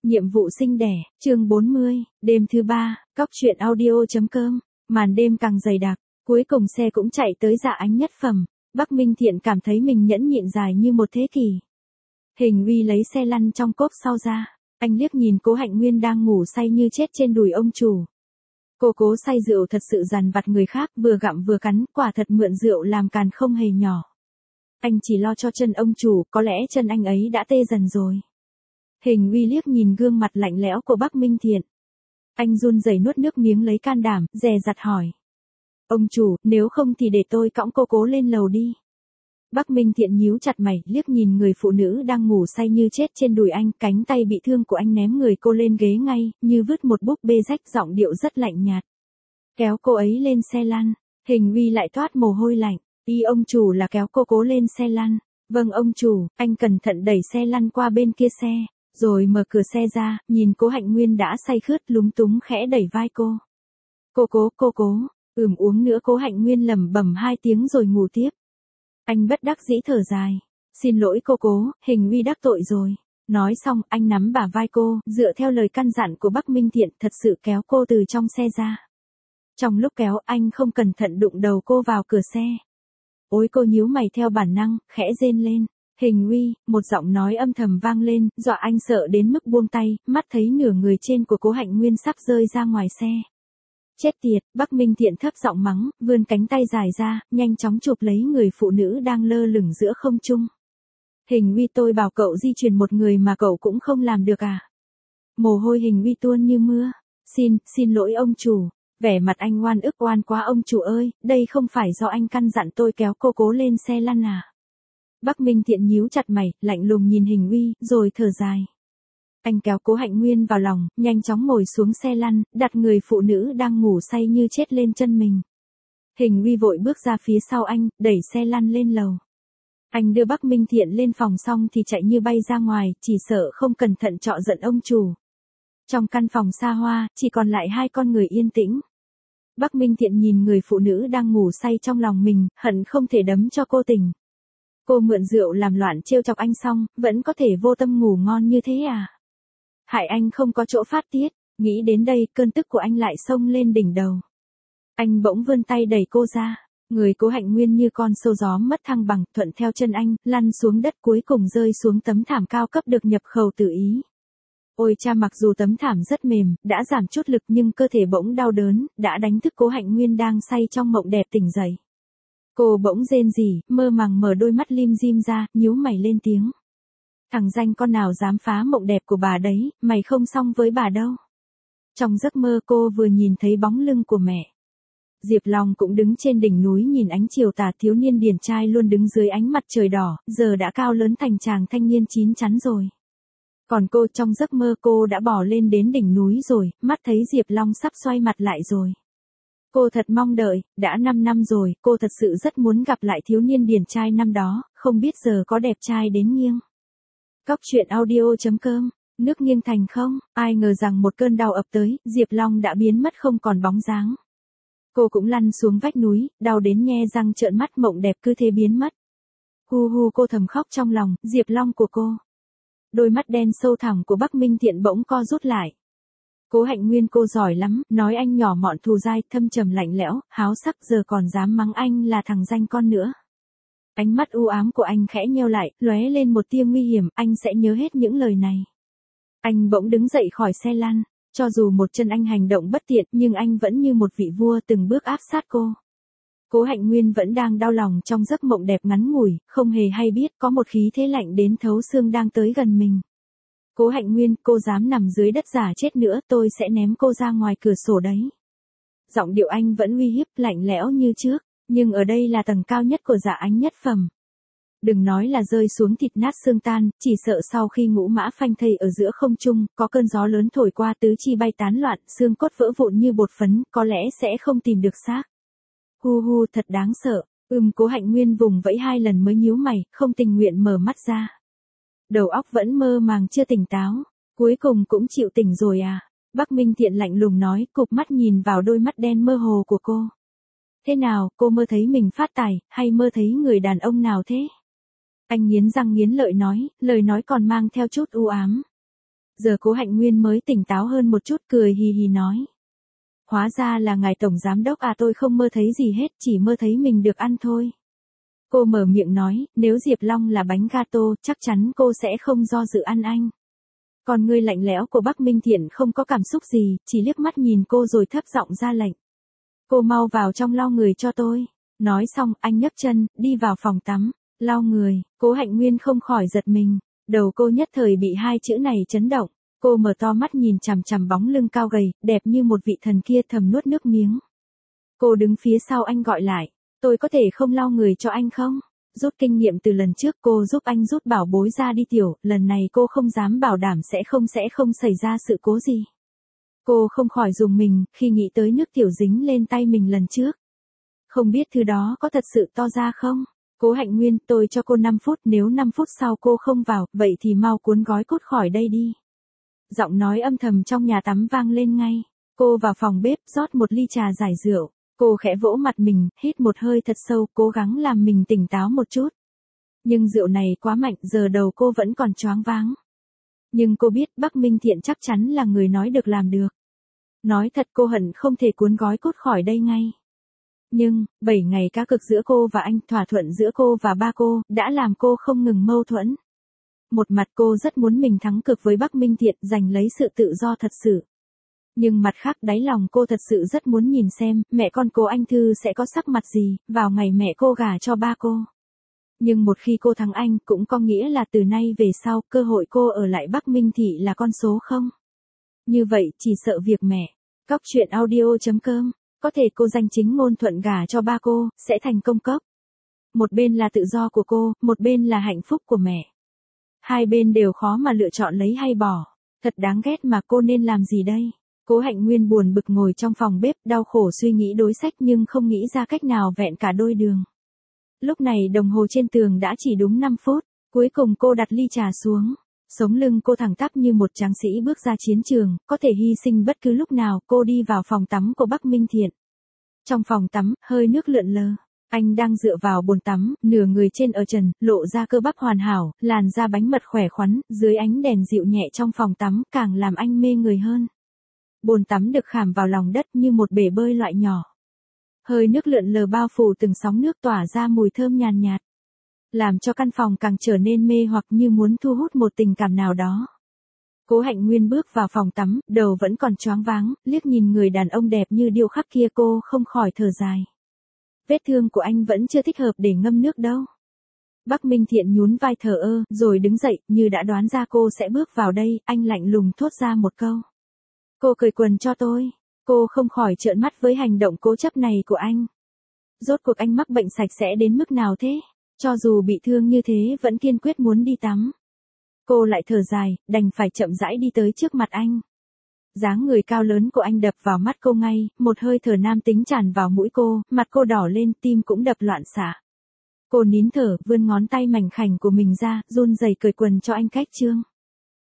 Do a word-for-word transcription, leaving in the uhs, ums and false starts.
Nhiệm vụ sinh đẻ, chương bốn mươi, đêm thứ ba, cóc truyện audio.com, màn đêm càng dày đặc, cuối cùng xe cũng chạy tới Dạ Ánh Nhất Phẩm, Bắc Minh Thiện cảm thấy mình nhẫn nhịn dài như một thế kỷ. Hình Uy lấy xe lăn trong cốp sau ra, anh liếc nhìn Cố Hạnh Nguyên đang ngủ say như chết trên đùi ông chủ. Cô cố say rượu thật sự dằn vặt người khác, vừa gặm vừa cắn, quả thật mượn rượu làm càn không hề nhỏ. Anh chỉ lo cho chân ông chủ, có lẽ chân anh ấy đã tê dần rồi. Hình Uy liếc nhìn gương mặt lạnh lẽo của Bắc Minh Thiện. Anh run rẩy nuốt nước miếng lấy can đảm, dè dặt hỏi. Ông chủ, nếu không thì để tôi cõng cô cố lên lầu đi. Bắc Minh Thiện nhíu chặt mày, liếc nhìn người phụ nữ đang ngủ say như chết trên đùi anh, cánh tay bị thương của anh ném người cô lên ghế ngay, như vứt một búp bê rách, giọng điệu rất lạnh nhạt. Kéo cô ấy lên xe lăn, Hình Uy lại toát mồ hôi lạnh, ý ông chủ là kéo cô cố lên xe lăn. Vâng ông chủ, anh cẩn thận đẩy xe lăn qua bên kia xe, rồi mở cửa xe ra, nhìn Cố Hạnh Nguyên đã say khướt lúng túng khẽ đẩy vai cô. Cô cố, cô cố, ừm uống nữa. Cố Hạnh Nguyên lẩm bẩm hai tiếng rồi ngủ tiếp. Anh bất đắc dĩ thở dài. Xin lỗi cô cố, Hình Uy đắc tội rồi. Nói xong, anh nắm bả vai cô, dựa theo lời căn dặn của Bắc Minh Thiện, thật sự kéo cô từ trong xe ra. Trong lúc kéo, anh không cẩn thận đụng đầu cô vào cửa xe. Ôi, cô nhíu mày theo bản năng, khẽ rên lên. Hình Uy, một giọng nói âm thầm vang lên, dọa anh sợ đến mức buông tay, mắt thấy nửa người trên của Cố Hạnh Nguyên sắp rơi ra ngoài xe. Chết tiệt, Bắc Minh Thiện thấp giọng mắng, vươn cánh tay dài ra, nhanh chóng chụp lấy người phụ nữ đang lơ lửng giữa không trung. Hình Uy, tôi bảo cậu di chuyển một người mà cậu cũng không làm được à? Mồ hôi Hình Uy tuôn như mưa. Xin, xin lỗi ông chủ. Vẻ mặt anh oan ức. Oan quá ông chủ ơi, đây không phải do anh căn dặn tôi kéo cô cố lên xe lăn à? Bắc Minh Thiện nhíu chặt mày, lạnh lùng nhìn Hình Uy, rồi thở dài. Anh kéo Cố Hạnh Nguyên vào lòng, nhanh chóng ngồi xuống xe lăn, đặt người phụ nữ đang ngủ say như chết lên chân mình. Hình Uy vội bước ra phía sau anh, đẩy xe lăn lên lầu. Anh đưa Bắc Minh Thiện lên phòng xong thì chạy như bay ra ngoài, chỉ sợ không cẩn thận chọ giận ông chủ. Trong căn phòng xa hoa, chỉ còn lại hai con người yên tĩnh. Bắc Minh Thiện nhìn người phụ nữ đang ngủ say trong lòng mình, hận không thể đấm cho cô tỉnh. Cô mượn rượu làm loạn trêu chọc anh xong, vẫn có thể vô tâm ngủ ngon như thế à? Hại anh không có chỗ phát tiết, nghĩ đến đây cơn tức của anh lại xông lên đỉnh đầu. Anh bỗng vươn tay đẩy cô ra, người Cố Hạnh Nguyên như con sâu gió mất thăng bằng, thuận theo chân anh, lăn xuống đất cuối cùng rơi xuống tấm thảm cao cấp được nhập khẩu từ Ý. Ôi cha, mặc dù tấm thảm rất mềm, đã giảm chút lực nhưng cơ thể bỗng đau đớn, đã đánh thức Cố Hạnh Nguyên đang say trong mộng đẹp tỉnh dậy. Cô bỗng rên rỉ, mơ màng mở đôi mắt lim dim ra, nhíu mày lên tiếng. Thằng danh con nào dám phá mộng đẹp của bà đấy, mày không xong với bà đâu. Trong giấc mơ cô vừa nhìn thấy bóng lưng của mẹ. Diệp Long cũng đứng trên đỉnh núi nhìn ánh chiều tà, thiếu niên điển trai luôn đứng dưới ánh mặt trời đỏ, giờ đã cao lớn thành chàng thanh niên chín chắn rồi. Còn cô, trong giấc mơ cô đã bỏ lên đến đỉnh núi rồi, mắt thấy Diệp Long sắp xoay mặt lại rồi. Cô thật mong đợi, đã năm năm rồi, cô thật sự rất muốn gặp lại thiếu niên điển trai năm đó, không biết giờ có đẹp trai đến nghiêng. Cóc truyện audio.com, nước nghiêng thành không, ai ngờ rằng một cơn đau ập tới, Diệp Long đã biến mất không còn bóng dáng. Cô cũng lăn xuống vách núi, đau đến nhe răng trợn mắt, mộng đẹp cứ thế biến mất. Hu hu, cô thầm khóc trong lòng, Diệp Long của cô. Đôi mắt đen sâu thẳm của Bắc Minh Thiện bỗng co rút lại. Cố Hạnh Nguyên, cô giỏi lắm, nói anh nhỏ mọn thù dai, thâm trầm lạnh lẽo, háo sắc, giờ còn dám mắng anh là thằng danh con nữa. Ánh mắt u ám của anh khẽ nheo lại, lóe lên một tia nguy hiểm, anh sẽ nhớ hết những lời này. Anh bỗng đứng dậy khỏi xe lăn, cho dù một chân anh hành động bất tiện nhưng anh vẫn như một vị vua từng bước áp sát cô. Cố Hạnh Nguyên vẫn đang đau lòng trong giấc mộng đẹp ngắn ngủi, không hề hay biết có một khí thế lạnh đến thấu xương đang tới gần mình. Cố Hạnh Nguyên, cô dám nằm dưới đất giả chết nữa, tôi sẽ ném cô ra ngoài cửa sổ đấy. Giọng điệu anh vẫn uy hiếp, lạnh lẽo như trước, nhưng ở đây là tầng cao nhất của Dạ Ánh Nhất Phẩm. Đừng nói là rơi xuống thịt nát xương tan, chỉ sợ sau khi ngũ mã phanh thây ở giữa không trung, có cơn gió lớn thổi qua tứ chi bay tán loạn, xương cốt vỡ vụn như bột phấn, có lẽ sẽ không tìm được xác. Hu hu, thật đáng sợ. Ừm, Cố Hạnh Nguyên vùng vẫy hai lần mới nhíu mày, không tình nguyện mở mắt ra. Đầu óc vẫn mơ màng chưa tỉnh táo, cuối cùng cũng chịu tỉnh rồi à? Bắc Minh Thiện lạnh lùng nói, cụp mắt nhìn vào đôi mắt đen mơ hồ của cô. Thế nào, cô mơ thấy mình phát tài, hay mơ thấy người đàn ông nào thế? Anh nghiến răng nghiến lợi nói, lời nói còn mang theo chút u ám. Giờ Cố Hạnh Nguyên mới tỉnh táo hơn một chút, cười hì hì nói. Hóa ra là ngài tổng giám đốc à, tôi không mơ thấy gì hết, chỉ mơ thấy mình được ăn thôi. Cô mở miệng nói, nếu Diệp Long là bánh gato, chắc chắn cô sẽ không do dự ăn anh. Còn người lạnh lẽo của Bắc Minh Thiện không có cảm xúc gì, chỉ liếc mắt nhìn cô rồi thấp giọng ra lệnh. Cô mau vào trong lau người cho tôi. Nói xong, anh nhấc chân, đi vào phòng tắm, lau người. Cố Hạnh Nguyên không khỏi giật mình. Đầu cô nhất thời bị hai chữ này chấn động. Cô mở to mắt nhìn chằm chằm bóng lưng cao gầy, đẹp như một vị thần kia, thầm nuốt nước miếng. Cô đứng phía sau anh gọi lại. Tôi có thể không lau người cho anh không? Rút kinh nghiệm từ lần trước, cô giúp anh rút bảo bối ra đi tiểu, lần này cô không dám bảo đảm sẽ không sẽ không xảy ra sự cố gì. Cô không khỏi rùng mình, khi nghĩ tới nước tiểu dính lên tay mình lần trước. Không biết thứ đó có thật sự to ra không? Cố Hạnh Nguyên, tôi cho cô năm phút, nếu năm phút sau cô không vào, vậy thì mau cuốn gói cút khỏi đây đi. Giọng nói âm thầm trong nhà tắm vang lên ngay. Cô vào phòng bếp, rót một ly trà giải rượu. Cô khẽ vỗ mặt mình, hít một hơi thật sâu, cố gắng làm mình tỉnh táo một chút. Nhưng rượu này quá mạnh, giờ đầu cô vẫn còn choáng váng. Nhưng cô biết Bắc Minh Thiện chắc chắn là người nói được làm được. Nói thật cô hận không thể cuốn gói cút khỏi đây ngay. Nhưng, bảy ngày cá cược giữa cô và anh, thỏa thuận giữa cô và ba cô, đã làm cô không ngừng mâu thuẫn. Một mặt cô rất muốn mình thắng cược với Bắc Minh Thiện, giành lấy sự tự do thật sự. Nhưng mặt khác đáy lòng cô thật sự rất muốn nhìn xem, mẹ con cô anh Thư sẽ có sắc mặt gì, vào ngày mẹ cô gả cho ba cô. Nhưng một khi cô thắng anh, cũng có nghĩa là từ nay về sau, cơ hội cô ở lại Bắc Minh Thị là con số không. Như vậy, chỉ sợ việc mẹ, cóc truyện audio chấm com, có thể cô danh chính ngôn thuận gả cho ba cô, sẽ thành công cốc. Một bên là tự do của cô, một bên là hạnh phúc của mẹ. Hai bên đều khó mà lựa chọn lấy hay bỏ. Thật đáng ghét mà cô nên làm gì đây? Cố Hạnh Nguyên buồn bực ngồi trong phòng bếp, đau khổ suy nghĩ đối sách nhưng không nghĩ ra cách nào vẹn cả đôi đường. Lúc này đồng hồ trên tường đã chỉ đúng năm phút, cuối cùng cô đặt ly trà xuống. Sống lưng cô thẳng tắp như một tráng sĩ bước ra chiến trường, có thể hy sinh bất cứ lúc nào. Cô đi vào phòng tắm của Bắc Minh Thiện. Trong phòng tắm, hơi nước lượn lờ. Anh đang dựa vào bồn tắm, nửa người trên ở trần, lộ ra cơ bắp hoàn hảo, làn da bánh mật khỏe khoắn, dưới ánh đèn dịu nhẹ trong phòng tắm, càng làm anh mê người hơn. Bồn tắm được khảm vào lòng đất như một bể bơi loại nhỏ. Hơi nước lượn lờ bao phủ từng sóng nước tỏa ra mùi thơm nhàn nhạt, làm cho căn phòng càng trở nên mê hoặc như muốn thu hút một tình cảm nào đó. Cố Hạnh Nguyên bước vào phòng tắm, đầu vẫn còn choáng váng, liếc nhìn người đàn ông đẹp như điêu khắc kia cô không khỏi thở dài. Vết thương của anh vẫn chưa thích hợp để ngâm nước đâu. Bắc Minh Thiện nhún vai thờ ơ, rồi đứng dậy, như đã đoán ra cô sẽ bước vào đây, anh lạnh lùng thốt ra một câu. Cô cởi quần cho tôi. Cô không khỏi trợn mắt với hành động cố chấp này của anh. Rốt cuộc anh mắc bệnh sạch sẽ đến mức nào thế? Cho dù bị thương như thế vẫn kiên quyết muốn đi tắm. Cô lại thở dài, đành phải chậm rãi đi tới trước mặt anh. Dáng người cao lớn của anh đập vào mắt cô ngay, một hơi thở nam tính tràn vào mũi cô, mặt cô đỏ lên, tim cũng đập loạn xạ. Cô nín thở, vươn ngón tay mảnh khảnh của mình ra, run rẩy cởi quần cho anh cách chương.